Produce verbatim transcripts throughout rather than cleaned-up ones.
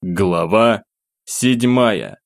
Глава седьмая.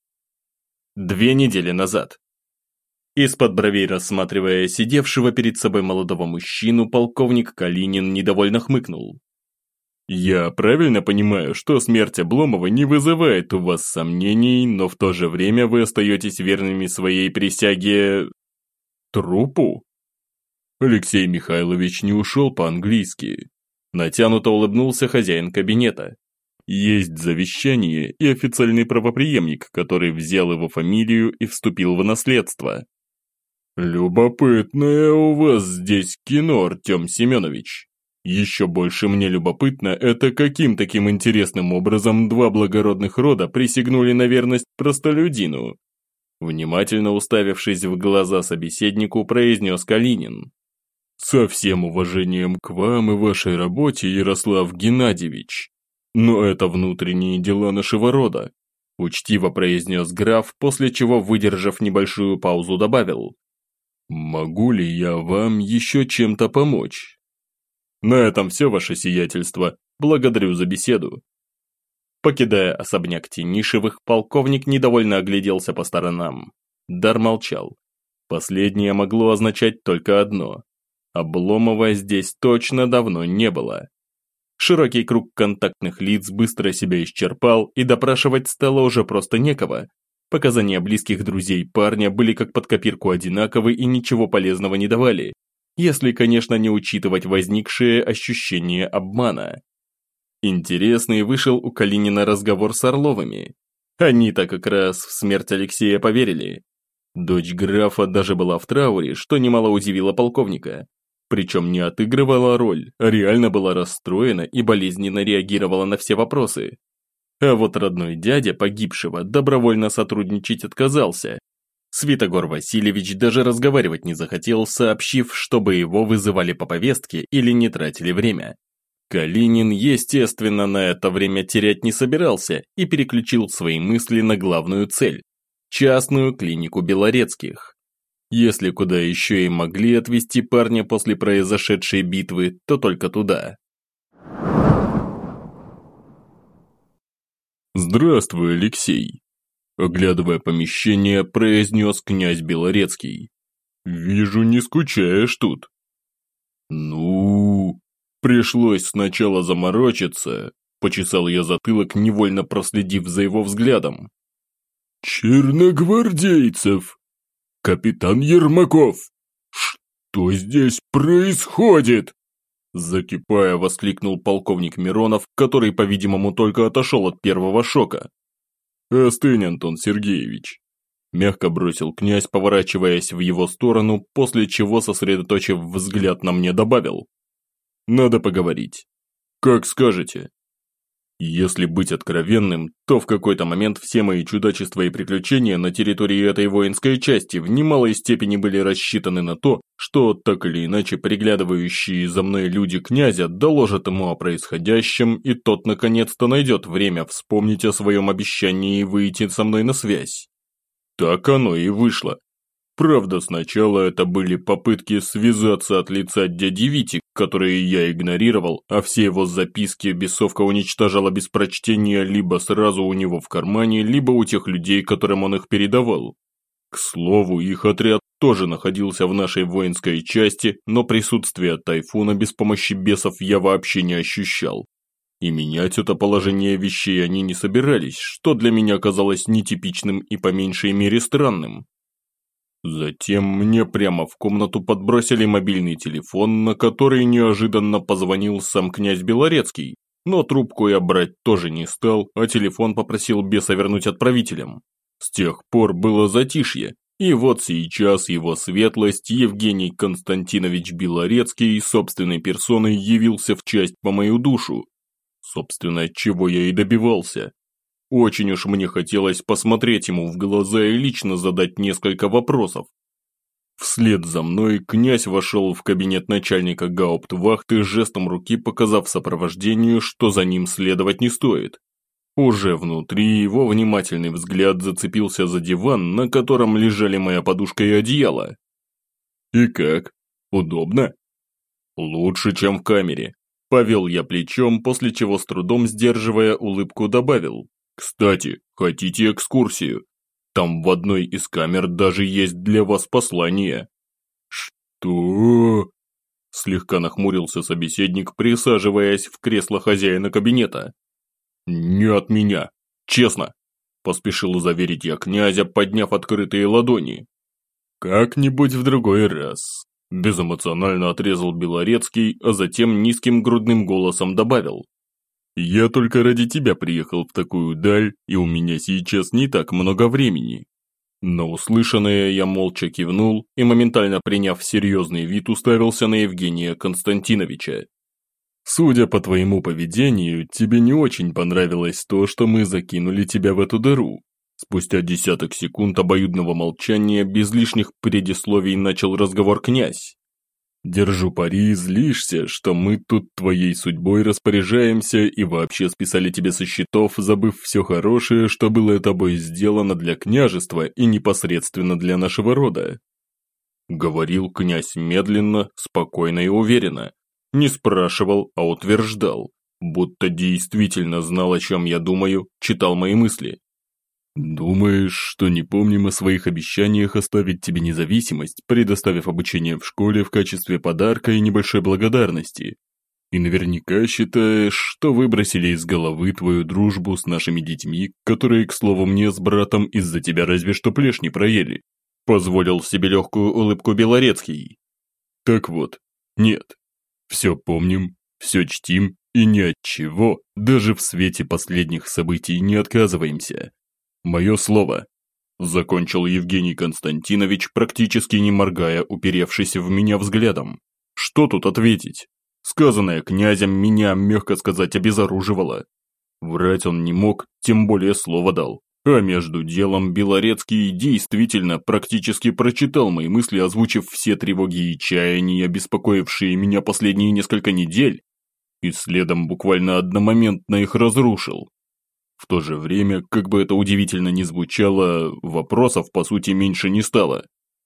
Две недели назад. Из-под бровей рассматривая сидевшего перед собой молодого мужчину, полковник Калинин недовольно хмыкнул. «Я правильно понимаю, что смерть Обломова не вызывает у вас сомнений, но в то же время вы остаетесь верными своей присяге... трупу?» Алексей Михайлович не ушел по-английски. Натянуто улыбнулся хозяин кабинета. Есть завещание и официальный правопреемник, который взял его фамилию и вступил в наследство. Любопытное у вас здесь кино, Артем Семенович. Еще больше мне любопытно, это каким таким интересным образом два благородных рода присягнули на верность простолюдину. Внимательно уставившись в глаза собеседнику, произнес Калинин. Со всем уважением к вам и вашей работе, Ярослав Геннадьевич. «Но это внутренние дела нашего рода», – учтиво произнес граф, после чего, выдержав небольшую паузу, добавил. «Могу ли я вам еще чем-то помочь?» «На этом все, ваше сиятельство. Благодарю за беседу». Покидая особняк Тенишевых, полковник недовольно огляделся по сторонам. Дар молчал. Последнее могло означать только одно. Обломова здесь точно давно не было. Широкий круг контактных лиц быстро себя исчерпал, и допрашивать стало уже просто некого. Показания близких друзей парня были как под копирку одинаковы и ничего полезного не давали, если, конечно, не учитывать возникшее ощущение обмана. Интересный вышел у Калинина разговор с Орловыми. Они-то как раз в смерть Алексея поверили. Дочь графа даже была в трауре, что немало удивило полковника. Причем не отыгрывала роль, а реально была расстроена и болезненно реагировала на все вопросы. А вот родной дядя погибшего добровольно сотрудничать отказался. Святогор Васильевич даже разговаривать не захотел, сообщив, чтобы его вызывали по повестке или не тратили время. Калинин, естественно, на это время терять не собирался и переключил свои мысли на главную цель – частную клинику Белорецких. Если куда еще и могли отвезти парня после произошедшей битвы, то только туда. «Здравствуй, Алексей!» Оглядывая помещение, произнес князь Белорецкий. «Вижу, не скучаешь тут». «Ну...» Пришлось сначала заморочиться, почесал я затылок, невольно проследив за его взглядом. «Черногвардейцев! Капитан Ермаков! Что здесь происходит?» Закипая, воскликнул полковник Миронов, который, по-видимому, только отошел от первого шока. «Остынь, Антон Сергеевич», – мягко бросил князь, поворачиваясь в его сторону, после чего, сосредоточив взгляд на мне, добавил. «Надо поговорить. Как скажете». Если быть откровенным, то в какой-то момент все мои чудачества и приключения на территории этой воинской части в немалой степени были рассчитаны на то, что так или иначе приглядывающие за мной люди князя доложат ему о происходящем, и тот наконец-то найдет время вспомнить о своем обещании и выйти со мной на связь. Так оно и вышло. Правда, сначала это были попытки связаться от лица дяди Вити, которые я игнорировал, а все его записки бесовка уничтожала без прочтения либо сразу у него в кармане, либо у тех людей, которым он их передавал. К слову, их отряд тоже находился в нашей воинской части, но присутствие Тайфуна без помощи бесов я вообще не ощущал. И менять это положение вещей они не собирались, что для меня казалось нетипичным и по меньшей мере странным. Затем мне прямо в комнату подбросили мобильный телефон, на который неожиданно позвонил сам князь Белорецкий, но трубку я брать тоже не стал, а телефон попросил беса вернуть отправителям. С тех пор было затишье, и вот сейчас его светлость Евгений Константинович Белорецкий собственной персоной явился в часть по мою душу. Собственно, чего я и добивался. Очень уж мне хотелось посмотреть ему в глаза и лично задать несколько вопросов. Вслед за мной князь вошел в кабинет начальника гауптвахты, жестом руки показав сопровождению, что за ним следовать не стоит. Уже внутри его внимательный взгляд зацепился за диван, на котором лежали моя подушка и одеяло. «И как? Удобно?» «Лучше, чем в камере. Повел я плечом, после чего с трудом сдерживая улыбку добавил. Кстати, хотите экскурсию? Там в одной из камер даже есть для вас послание. Что? Слегка нахмурился собеседник, присаживаясь в кресло хозяина кабинета. Не от меня, честно. Поспешил заверить я князя, подняв открытые ладони. Как-нибудь в другой раз. Безэмоционально отрезал Белорецкий, а затем низким грудным голосом добавил. «Я только ради тебя приехал в такую даль, и у меня сейчас не так много времени». На услышанное я молча кивнул и, моментально приняв серьезный вид, уставился на Евгения Константиновича. «Судя по твоему поведению, тебе не очень понравилось то, что мы закинули тебя в эту дыру». Спустя десяток секунд обоюдного молчания, без лишних предисловий начал разговор князь. «Держу пари, злишься, что мы тут твоей судьбой распоряжаемся и вообще списали тебе со счетов, забыв все хорошее, что было тобой сделано для княжества и непосредственно для нашего рода». Говорил князь медленно, спокойно и уверенно. Не спрашивал, а утверждал, будто действительно знал, о чем я думаю, читал мои мысли. «Думаешь, что не помним о своих обещаниях оставить тебе независимость, предоставив обучение в школе в качестве подарка и небольшой благодарности? И наверняка считаешь, что выбросили из головы твою дружбу с нашими детьми, которые, к слову, мне с братом из-за тебя разве что плешь не проели?» Позволил себе легкую улыбку Белорецкий. «Так вот, нет. Все помним, все чтим и ни от чего, даже в свете последних событий, не отказываемся. «Мое слово», – закончил Евгений Константинович, практически не моргая, уперевшись в меня взглядом. «Что тут ответить? Сказанное князем меня, мягко сказать, обезоруживало. Врать он не мог, тем более слово дал. А между делом Белорецкий действительно практически прочитал мои мысли, озвучив все тревоги и чаяния, беспокоившие меня последние несколько недель, и следом буквально одномоментно их разрушил. В то же время, как бы это удивительно ни звучало, вопросов по сути меньше не стало.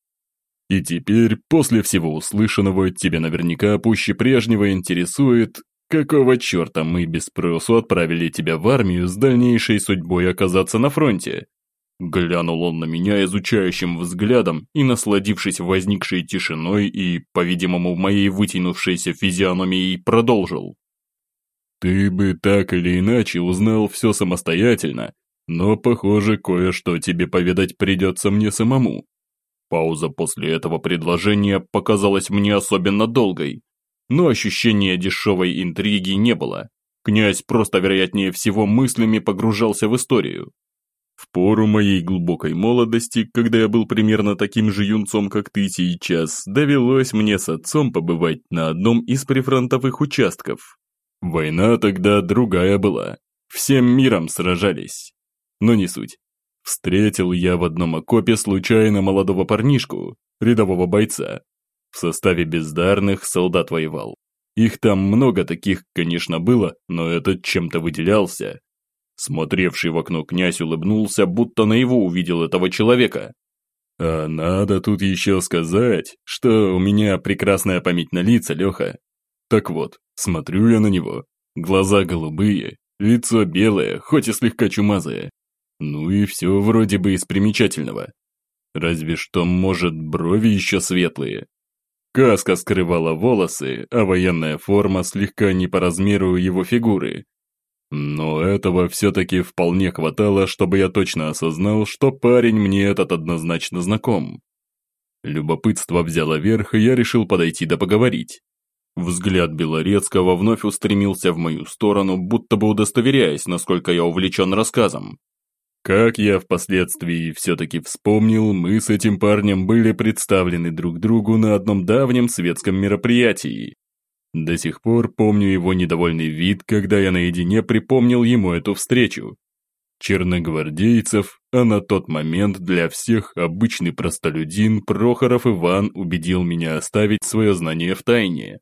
И теперь, после всего услышанного, тебя наверняка пуще прежнего интересует, какого черта мы без спросу отправили тебя в армию с дальнейшей судьбой оказаться на фронте. Глянул он на меня изучающим взглядом и, насладившись возникшей тишиной и, по-видимому, моей вытянувшейся физиономией, продолжил. «Ты бы так или иначе узнал все самостоятельно, но, похоже, кое-что тебе поведать придется мне самому». Пауза после этого предложения показалась мне особенно долгой, но ощущения дешевой интриги не было. Князь просто, вероятнее всего, мыслями погружался в историю. В пору моей глубокой молодости, когда я был примерно таким же юнцом, как ты сейчас, довелось мне с отцом побывать на одном из прифронтовых участков. Война тогда другая была, всем миром сражались. Но не суть. Встретил я в одном окопе случайно молодого парнишку, рядового бойца. В составе бездарных солдат воевал. Их там много таких, конечно, было, но этот чем-то выделялся. Смотревший в окно князь улыбнулся, будто наяву увидел этого человека. А надо тут еще сказать, что у меня прекрасная память на лица, Леха. Так вот, смотрю я на него, глаза голубые, лицо белое, хоть и слегка чумазое. Ну и все вроде бы из примечательного. Разве что, может, брови еще светлые. Каска скрывала волосы, а военная форма слегка не по размеру его фигуры. Но этого все-таки вполне хватало, чтобы я точно осознал, что парень мне этот однозначно знаком. Любопытство взяло верх, и я решил подойти да поговорить. Взгляд Белорецкого вновь устремился в мою сторону, будто бы удостоверяясь, насколько я увлечен рассказом. Как я впоследствии все-таки вспомнил, мы с этим парнем были представлены друг другу на одном давнем светском мероприятии. До сих пор помню его недовольный вид, когда я наедине припомнил ему эту встречу. Черногвардейцев, а на тот момент для всех обычный простолюдин Прохоров Иван убедил меня оставить свое знание в тайне.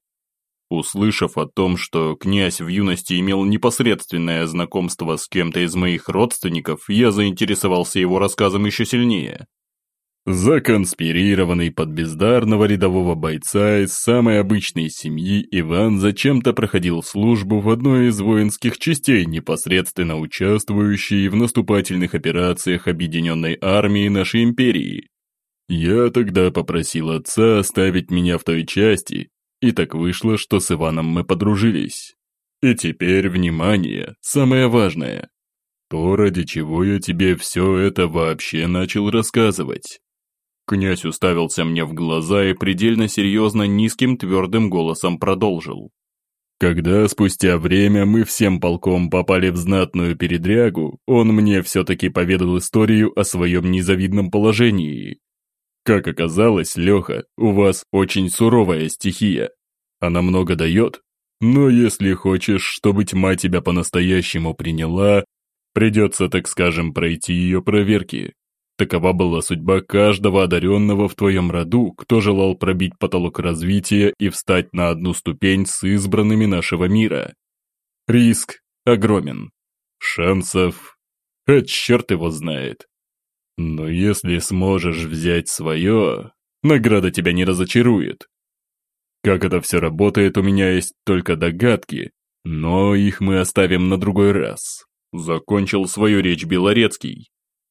Услышав о том, что князь в юности имел непосредственное знакомство с кем-то из моих родственников, я заинтересовался его рассказом еще сильнее. Законспирированный под бездарного рядового бойца из самой обычной семьи, Иван зачем-то проходил службу в одной из воинских частей, непосредственно участвующей в наступательных операциях Объединенной Армии нашей империи. Я тогда попросил отца оставить меня в той части, и так вышло, что с Иваном мы подружились. И теперь, внимание, самое важное. То, ради чего я тебе все это вообще начал рассказывать. Князь уставился мне в глаза и предельно серьезно низким твердым голосом продолжил. Когда спустя время мы всем полком попали в знатную передрягу, он мне все-таки поведал историю о своем незавидном положении. Как оказалось, Леха, у вас очень суровая стихия. Она много дает, но если хочешь, чтобы тьма тебя по-настоящему приняла, придется, так скажем, пройти ее проверки. Такова была судьба каждого одаренного в твоем роду, кто желал пробить потолок развития и встать на одну ступень с избранными нашего мира. Риск огромен. Шансов... А черт его знает. Но если сможешь взять свое, награда тебя не разочарует. Как это все работает, у меня есть только догадки, но их мы оставим на другой раз. Закончил свою речь Белорецкий.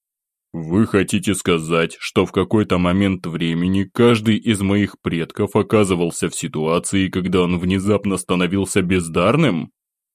Вы хотите сказать, что в какой-то момент времени каждый из моих предков оказывался в ситуации, когда он внезапно становился бездарным?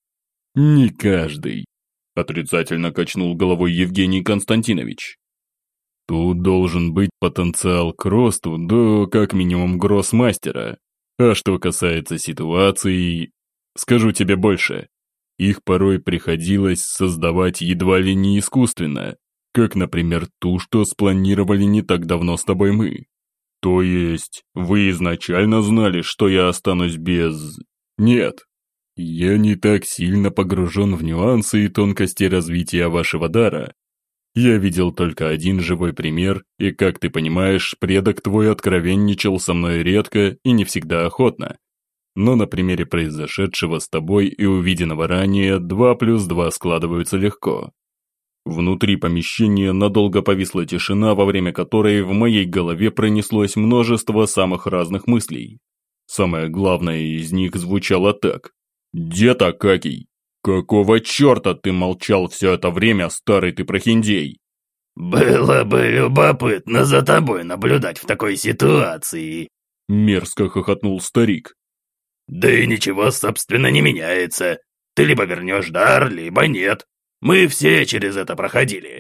Не каждый, отрицательно качнул головой Евгений Константинович. Тут должен быть потенциал к росту до как минимум гроссмастера. А что касается ситуаций, скажу тебе больше. Их порой приходилось создавать едва ли не искусственно. Как, например, ту, что спланировали не так давно с тобой мы. То есть, вы изначально знали, что я останусь без... Нет. Я не так сильно погружен в нюансы и тонкости развития вашего дара. Я видел только один живой пример, и, как ты понимаешь, предок твой откровенничал со мной редко и не всегда охотно. Но на примере произошедшего с тобой и увиденного ранее два плюс два складываются легко. Внутри помещения надолго повисла тишина, во время которой в моей голове пронеслось множество самых разных мыслей. Самое главное из них звучало так. «Дед Акакий, какого черта ты молчал все это время, старый ты прохиндей?» «Было бы любопытно за тобой наблюдать в такой ситуации», — мерзко хохотнул старик. «Да и ничего, собственно, не меняется. Ты либо вернешь дар, либо нет. Мы все через это проходили».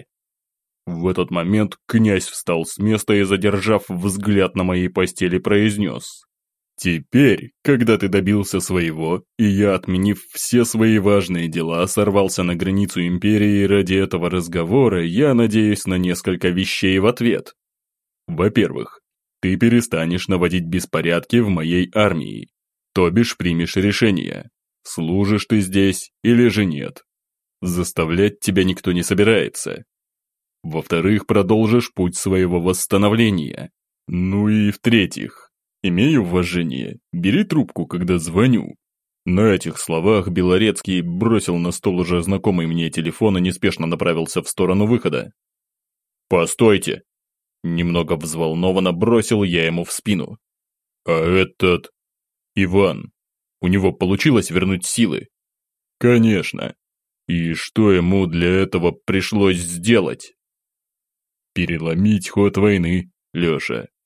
В этот момент князь встал с места и, задержав взгляд на моей постели, произнес. «Теперь, когда ты добился своего, и я, отменив все свои важные дела, сорвался на границу империи ради этого разговора, я надеюсь на несколько вещей в ответ. Во-первых, ты перестанешь наводить беспорядки в моей армии, то бишь примешь решение, служишь ты здесь или же нет. Заставлять тебя никто не собирается. Во-вторых, продолжишь путь своего восстановления. Ну и в-третьих, имей уважение, бери трубку, когда звоню». На этих словах Белорецкий бросил на стол уже знакомый мне телефон и неспешно направился в сторону выхода. «Постойте!» Немного взволнованно бросил я ему в спину. «А этот... Иван, у него получилось вернуть силы?» «Конечно. И что ему для этого пришлось сделать?» «Переломить ход войны, Леша.